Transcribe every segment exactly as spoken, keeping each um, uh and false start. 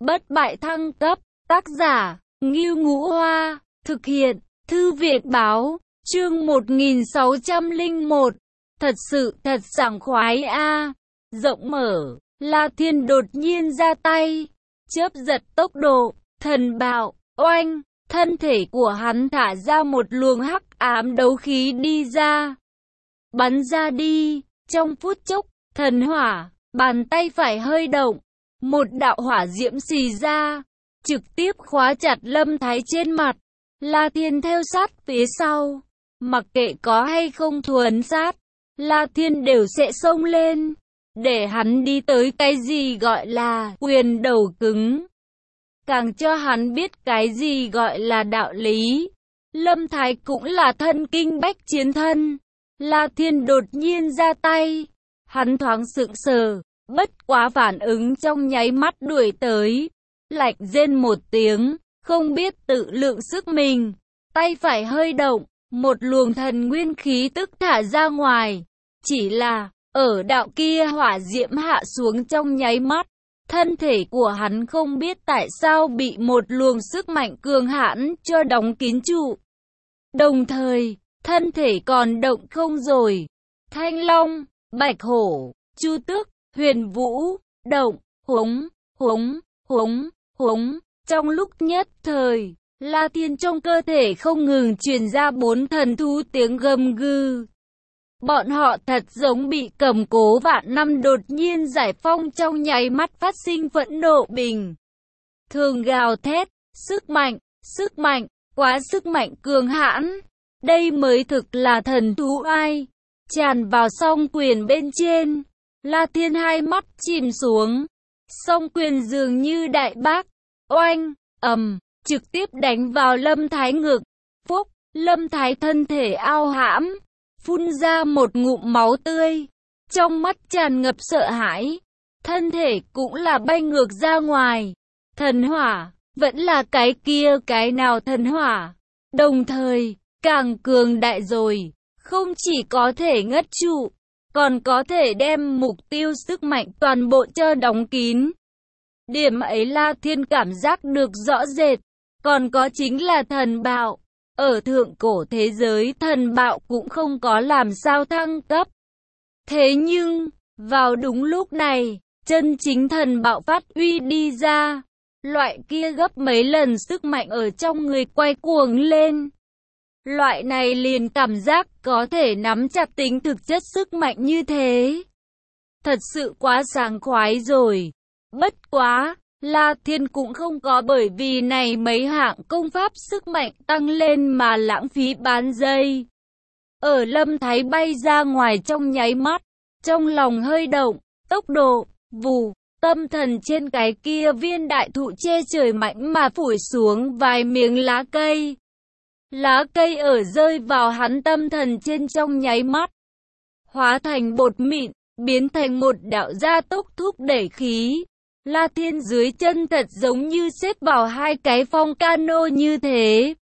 Bất bại thăng cấp, tác giả, Ngưu Ngũ Hoa, thực hiện, Thư viện báo, chương một nghìn sáu trăm lẻ một. Thật sự thật sảng khoái a. Rộng mở, La Thiên đột nhiên ra tay, chớp giật tốc độ, thần bạo, oanh, thân thể của hắn thả ra một luồng hắc ám đấu khí đi ra. Bắn ra đi, trong phút chốc, thần hỏa, bàn tay phải hơi động, một đạo hỏa diễm xì ra, trực tiếp khóa chặt Lâm Thái trên mặt. La Thiên theo sát phía sau, mặc kệ có hay không thuần sát, La Thiên đều sẽ xông lên, để hắn đi tới cái gì gọi là quyền đầu cứng, càng cho hắn biết cái gì gọi là đạo lý. Lâm Thái cũng là thân kinh bách chiến thân, La Thiên đột nhiên ra tay, hắn thoáng sững sờ, bất quá phản ứng trong nháy mắt đuổi tới, lạnh rên một tiếng, không biết tự lượng sức mình, tay phải hơi động, một luồng thần nguyên khí tức thả ra ngoài, chỉ là, ở đạo kia hỏa diễm hạ xuống trong nháy mắt, thân thể của hắn không biết tại sao bị một luồng sức mạnh cường hãn cho đóng kín trụ. Đồng thời, thân thể còn động không rồi. Thanh Long, Bạch Hổ, Chu Tước, Huyền Vũ, động, hống, hống, hống, hống. Trong lúc nhất thời, La Thiên trong cơ thể không ngừng truyền ra bốn thần thú tiếng gầm gừ. Bọn họ thật giống bị cầm cố vạn năm đột nhiên giải phong trong nháy mắt phát sinh phẫn nộ bình thường gào thét, sức mạnh, sức mạnh, quá sức mạnh cường hãn. Đây mới thực là thần thú ai, tràn vào song quyền bên trên. La Thiên hai mắt chìm xuống, song quyền dường như đại bác, oanh, ầm, trực tiếp đánh vào Lâm Thái ngực. Phúc, Lâm Thái thân thể ao hãm, phun ra một ngụm máu tươi, trong mắt tràn ngập sợ hãi, thân thể cũng là bay ngược ra ngoài. Thần hỏa, vẫn là cái kia cái nào thần hỏa, đồng thời, càng cường đại rồi, không chỉ có thể ngất trụ, còn có thể đem mục tiêu sức mạnh toàn bộ cho đóng kín. Điểm ấy La Thiên cảm giác được rõ rệt, còn có chính là thần bạo. Ở thượng cổ thế giới thần bạo cũng không có làm sao thăng cấp. Thế nhưng, vào đúng lúc này, chân chính thần bạo phát uy đi ra. Loại kia gấp mấy lần sức mạnh ở trong người quay cuồng lên. Loại này liền cảm giác có thể nắm chặt tính thực chất sức mạnh như thế. Thật sự quá sảng khoái rồi. Bất quá, La Thiên cũng không có bởi vì này mấy hạng công pháp sức mạnh tăng lên mà lãng phí bán dây. Ở Lâm Thái bay ra ngoài trong nháy mắt, trong lòng hơi động, tốc độ, vù, tâm thần trên cái kia viên đại thụ che trời mạnh mà phủi xuống vài miếng lá cây. Lá cây ở rơi vào hắn tâm thần trên trong nháy mắt, hóa thành bột mịn, biến thành một đạo gia tốc thúc đẩy khí. La Thiên dưới chân thật giống như xếp vào hai cái phong cano như thế.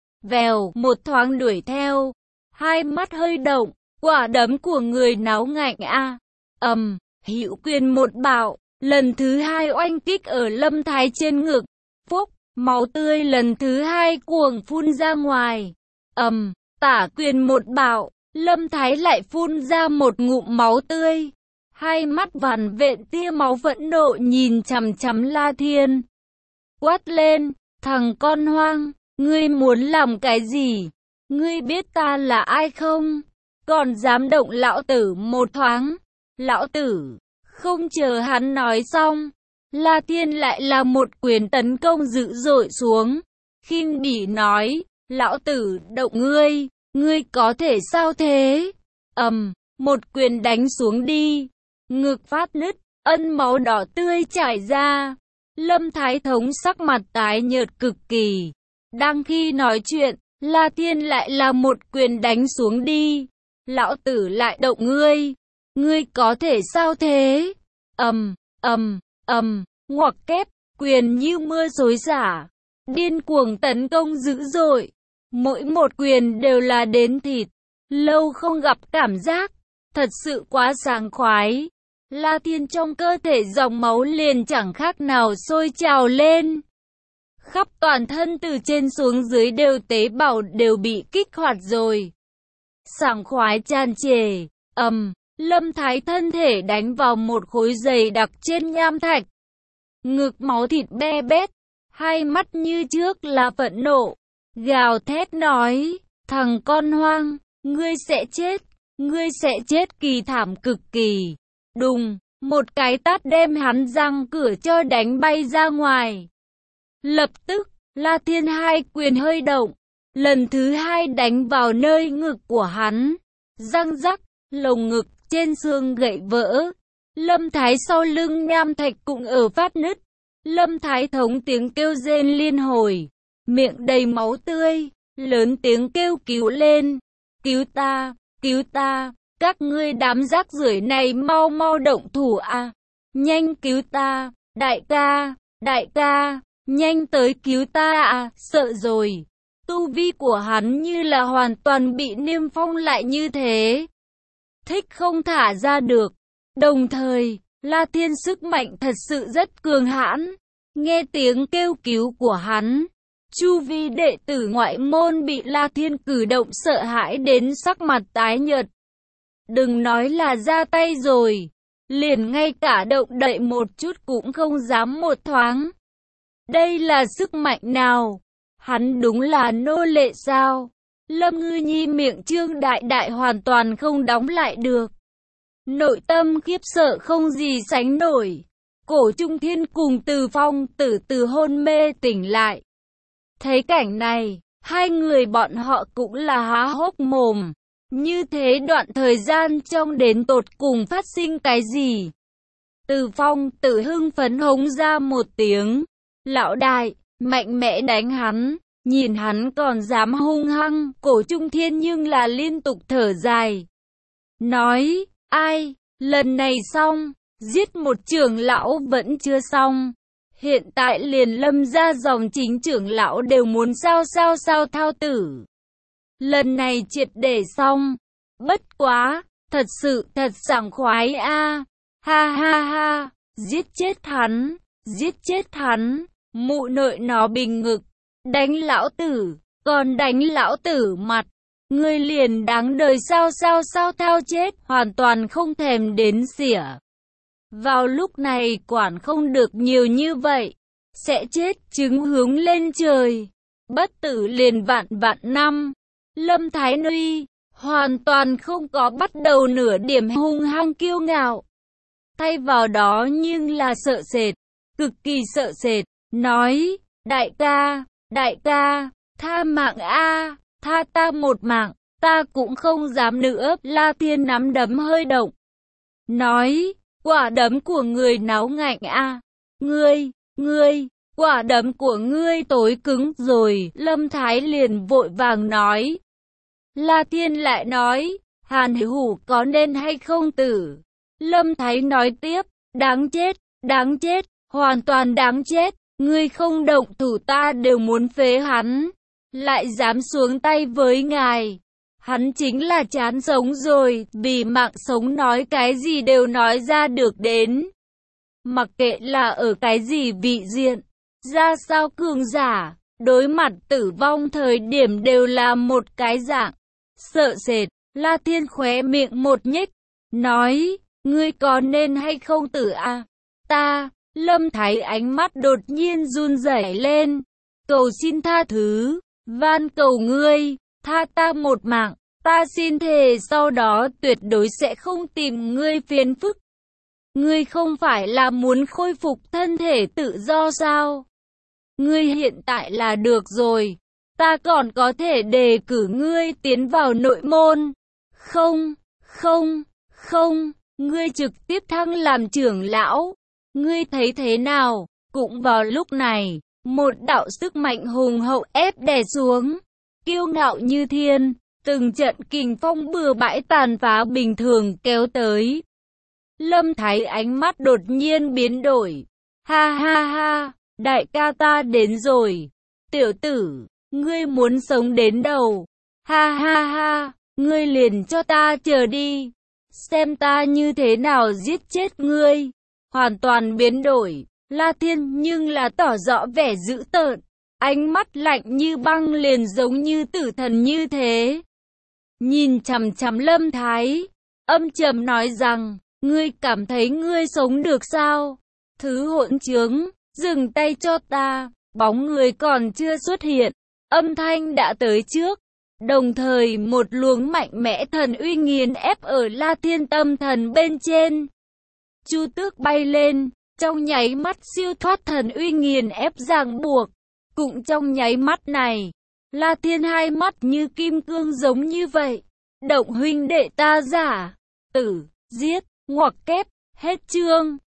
Vèo, một thoáng đuổi theo, hai mắt hơi động, quả đấm của người náo ngạnh a. Ầm, hữu quyền một bạo, lần thứ hai oanh kích ở Lâm Thái trên ngực. Phúc, máu tươi lần thứ hai cuồng phun ra ngoài. Ầm, tả quyền một bạo, Lâm Thái lại phun ra một ngụm máu tươi. Hai mắt vằn vện tia máu phẫn nộ nhìn chằm chằm La Thiên. Quát lên, thằng con hoang, ngươi muốn làm cái gì? Ngươi biết ta là ai không? Còn dám động lão tử một thoáng. Lão tử, không chờ hắn nói xong, La Thiên lại là một quyền tấn công dữ dội xuống. Khinh bỉ nói, lão tử động ngươi, ngươi có thể sao thế? Ầm, một quyền đánh xuống đi. Ngực phát nứt, ân máu đỏ tươi chảy ra. Lâm Thái thống sắc mặt tái nhợt cực kỳ. Đang khi nói chuyện, La Thiên lại là một quyền đánh xuống đi. Lão tử lại động ngươi. Ngươi có thể sao thế? Ầm, ầm, ầm, ngoặc kép, quyền như mưa xối xả. Điên cuồng tấn công dữ dội. Mỗi một quyền đều là đến thịt. Lâu không gặp cảm giác. Thật sự quá sảng khoái. La Thiên trong cơ thể dòng máu liền chẳng khác nào sôi trào lên. Khắp toàn thân từ trên xuống dưới đều tế bào đều bị kích hoạt rồi. Sảng khoái tràn trề, ầm, Lâm Thái thân thể đánh vào một khối dày đặc trên nham thạch. Ngực máu thịt be bét, hai mắt như trước là phẫn nộ, gào thét nói, thằng con hoang, ngươi sẽ chết, ngươi sẽ chết kỳ thảm cực kỳ. Đùng, một cái tát đem hắn răng cửa cho đánh bay ra ngoài. Lập tức, La Thiên hai quyền hơi động, lần thứ hai đánh vào nơi ngực của hắn. Răng rắc, lồng ngực trên xương gãy vỡ. Lâm Thái sau lưng nham thạch cũng ở phát nứt. Lâm Thái thống tiếng kêu rên liên hồi, miệng đầy máu tươi, lớn tiếng kêu cứu lên. Cứu ta, cứu ta, các ngươi đám rác rưởi này mau mau động thủ à. Nhanh cứu ta, đại ca, đại ca, nhanh tới cứu ta à, sợ rồi. Tu vi của hắn như là hoàn toàn bị niêm phong lại như thế. Thích không thả ra được. Đồng thời, La Thiên sức mạnh thật sự rất cường hãn. Nghe tiếng kêu cứu của hắn, chu vi đệ tử ngoại môn bị La Thiên cử động sợ hãi đến sắc mặt tái nhợt. Đừng nói là ra tay rồi, liền ngay cả động đậy một chút cũng không dám một thoáng. Đây là sức mạnh nào? Hắn đúng là nô lệ sao? Lâm Ngư Nhi miệng trương đại đại hoàn toàn không đóng lại được. Nội tâm khiếp sợ không gì sánh nổi. Cổ Trung Thiên cùng Từ Phong từ từ hôn mê tỉnh lại. Thấy cảnh này, hai người bọn họ cũng là há hốc mồm. Như thế đoạn thời gian trong đến tột cùng phát sinh cái gì? Từ Phong tự hưng phấn hống ra một tiếng. Lão đại, mạnh mẽ đánh hắn. Nhìn hắn còn dám hung hăng. Cổ Trung Thiên nhưng là liên tục thở dài. Nói, ai, lần này xong. Giết một trưởng lão vẫn chưa xong. Hiện tại liền Lâm ra dòng chính trưởng lão đều muốn sao sao sao thao tử. Lần này triệt để xong. Bất quá, thật sự thật sảng khoái a. À. Ha ha ha, giết chết hắn, giết chết hắn, mụ nội nó bình ngực. Đánh lão tử, còn đánh lão tử mặt. Ngươi liền đáng đời sao sao sao thao chết, hoàn toàn không thèm đến xỉa. Vào lúc này quản không được nhiều như vậy, sẽ chết trứng hướng lên trời. Bất tử liền vạn vạn năm. Lâm Thái Nuy hoàn toàn không có bắt đầu nửa điểm hung hăng kiêu ngạo. Thay vào đó nhưng là sợ sệt, cực kỳ sợ sệt, nói, đại ca, đại ca, tha mạng a, tha ta một mạng, ta cũng không dám nữa. La Thiên nắm đấm hơi động, nói, quả đấm của người náo ngạnh a, à. Ngươi, ngươi, quả đấm của ngươi tối cứng rồi. Lâm Thái liền vội vàng nói. La Thiên lại nói, Hàn Hủ có nên hay không tử? Lâm Thái nói tiếp, đáng chết, đáng chết, hoàn toàn đáng chết. Ngươi không động thủ ta đều muốn phế hắn. Lại dám xuống tay với ngài. Hắn chính là chán sống rồi, vì mạng sống nói cái gì đều nói ra được đến. Mặc kệ là ở cái gì vị diện, ra sao cường giả, đối mặt tử vong thời điểm đều là một cái dạng. Sợ sệt, La Thiên khóe miệng một nhếch, nói, ngươi có nên hay không tử à? Ta, Lâm Thái ánh mắt đột nhiên run rẩy lên, cầu xin tha thứ, van cầu ngươi, tha ta một mạng. Ta xin thề sau đó tuyệt đối sẽ không tìm ngươi phiền phức. Ngươi không phải là muốn khôi phục thân thể tự do sao? Ngươi hiện tại là được rồi. Ta còn có thể đề cử ngươi tiến vào nội môn. Không, không, không, ngươi trực tiếp thăng làm trưởng lão. Ngươi thấy thế nào? Cũng vào lúc này, một đạo sức mạnh hùng hậu ép đè xuống. Kiêu ngạo như thiên. Từng trận kình phong bừa bãi tàn phá bình thường kéo tới. Lâm Thái ánh mắt đột nhiên biến đổi. Ha ha ha, đại ca ta đến rồi. Tiểu tử, ngươi muốn sống đến đầu. Ha ha ha, ngươi liền cho ta chờ đi. xem ta như thế nào giết chết ngươi. Hoàn toàn biến đổi, La Thiên nhưng là tỏ rõ vẻ dữ tợn, ánh mắt lạnh như băng liền giống như tử thần như thế. Nhìn chằm chằm Lâm Thái, âm trầm nói rằng, ngươi cảm thấy ngươi sống được sao? Thứ hỗn trướng, dừng tay cho ta, bóng người còn chưa xuất hiện, âm thanh đã tới trước. Đồng thời một luồng mạnh mẽ thần uy nghiền ép ở La Thiên tâm thần bên trên. Chu Tước bay lên, trong nháy mắt siêu thoát thần uy nghiền ép ràng buộc. Cũng trong nháy mắt này, La Thiên hai mắt như kim cương giống như vậy. Động huynh đệ ta giả, tử, giết, ngoặc kép, hết chương.